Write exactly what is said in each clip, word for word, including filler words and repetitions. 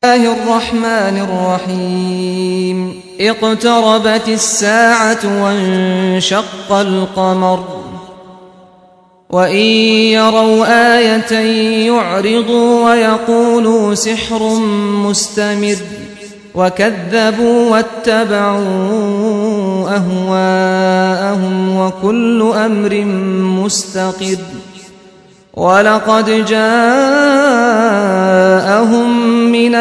الله الرحمن الرحيم اقتربت الساعة وانشق القمر وإن يروا آية يعرضوا ويقولوا سحر مستمر وكذبوا واتبعوا أهواءهم وكل أمر مستقر ولقد جاءهم من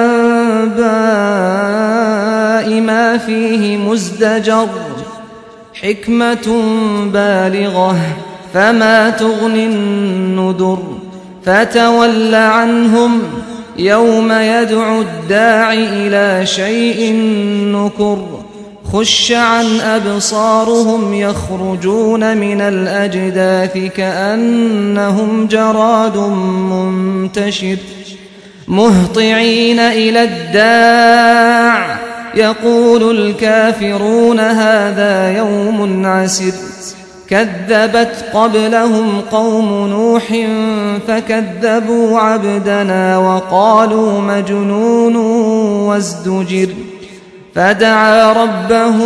الأنباء ما فيه مزدجر حكمة بالغة فما تغني النذر فتول عنهم يوم يدعو الداع إلى شيء نكر خش عن أبصارهم يخرجون من الأجداث كأنهم جراد منتشر مهطعين إلى الداع يقول الكافرون هذا يوم عسر كذبت قبلهم قوم نوح فكذبوا عبدنا وقالوا مجنون وازدجر فدعا ربه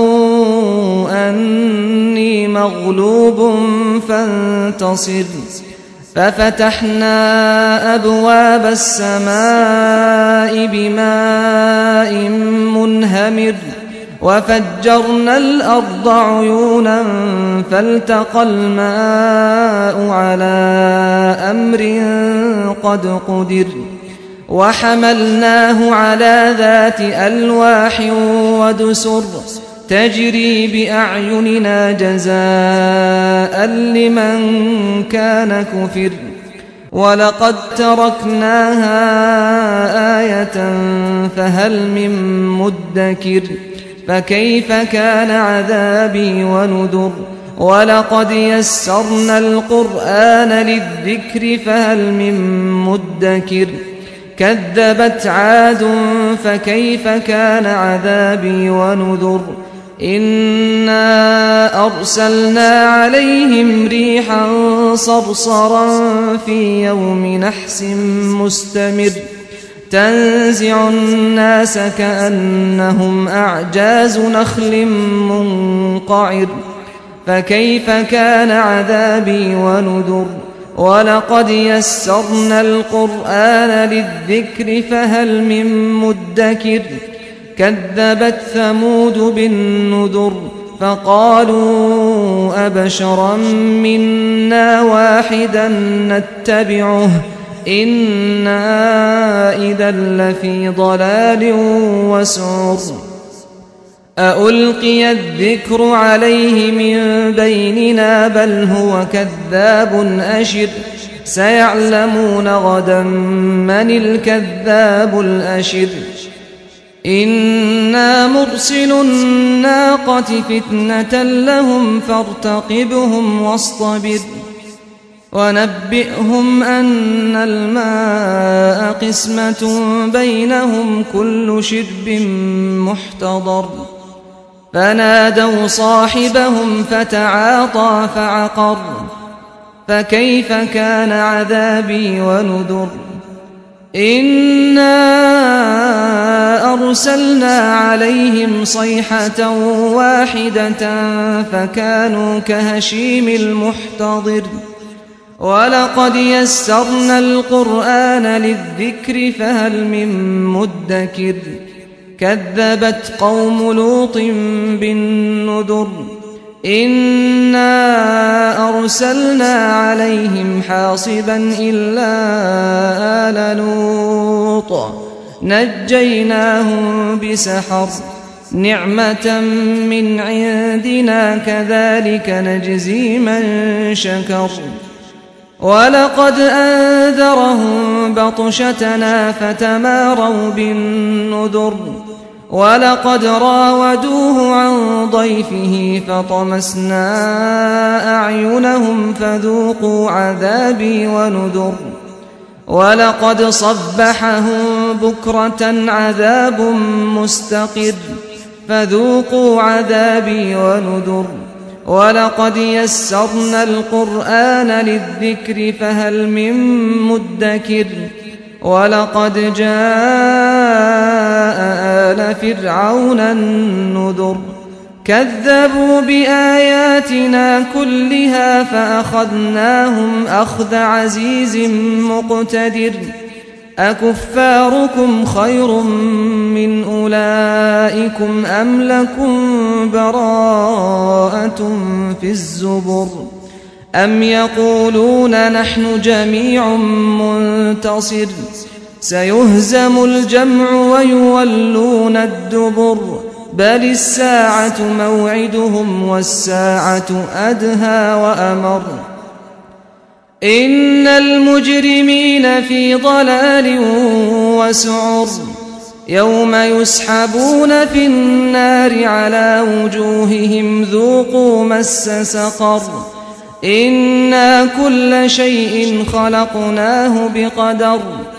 أني مغلوب فانتصر ففتحنا أبواب السماء بماء منهمر وفجرنا الأرض عيونا فالتقى الماء على أمر قد قدر وحملناه على ذات ألواح ودسر تجري بأعيننا جزاء لمن كان كفر ولقد تركناها آية فهل من مدكر فكيف كان عذابي ونذر ولقد يسرنا القرآن للذكر فهل من مدكر كذبت عاد فكيف كان عذابي ونذر إنا أرسلنا عليهم ريحا صرصرا في يوم نحس مستمر تنزع الناس كأنهم أعجاز نخل منقعر فكيف كان عذابي ونذر ولقد يسرنا القرآن للذكر فهل من مدكر كذبت ثمود بالنذر فقالوا أبشرا منا واحدا نتبعه إنا إذا لفي ضلال وسعر أألقي الذكر عليه من بيننا بل هو كذاب أشر سيعلمون غدا من الكذاب الأشر إنا مرسل الناقة فتنة لهم فارتقبهم واصطبر ونبئهم أن الماء قسمة بينهم كل شرب محتضر فنادوا صاحبهم فتعاطى فعقر فكيف كان عذابي ونذر إنا أرسلنا عليهم صيحة واحدة فكانوا كهشيم المحتضر ولقد يسرنا القرآن للذكر فهل من مدكر كذبت قوم لوط بالنذر إنا أرسلنا عليهم حاصبا إلا آل لوط نجيناهم بسحر نعمة من عندنا كذلك نجزي من شكر ولقد أنذرهم بطشتنا فتماروا بالنذر ولقد راودوه عن ضيفه فطمسنا أعينهم فذوقوا عذابي ونذر ولقد صبحهم بكرة عذاب مستقر فذوقوا عذابي ونذر ولقد يسرنا القرآن للذكر فهل من مدكر ولقد جاء آل فرعون النذر كذبوا بآياتنا كلها فأخذناهم أخذ عزيز مقتدر أكفاركم خير من أولئكم أم لكم براءة في الزبر أم يقولون نحن جميع منتصر سيهزم الجمع ويولون الدبر بل الساعة موعدهم والساعة أدهى وأمر إن المجرمين في ضلال وسعر يوم يسحبون في النار على وجوههم ذوقوا مس سقر إنا كل شيء خلقناه بقدر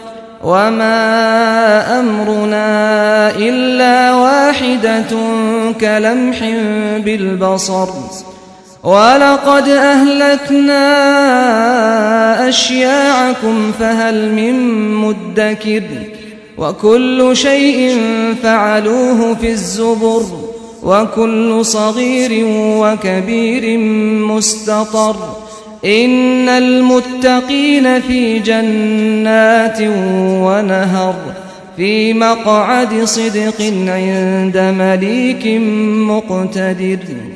وما أمرنا إلا واحدة كلمح بالبصر ولقد أهلكنا أشياعكم فهل من مدكر وكل شيء فعلوه في الزبر وكل صغير وكبير مستطر إن المتقين في جنات ونهر في مقعد صدق عند مليك مقتدر.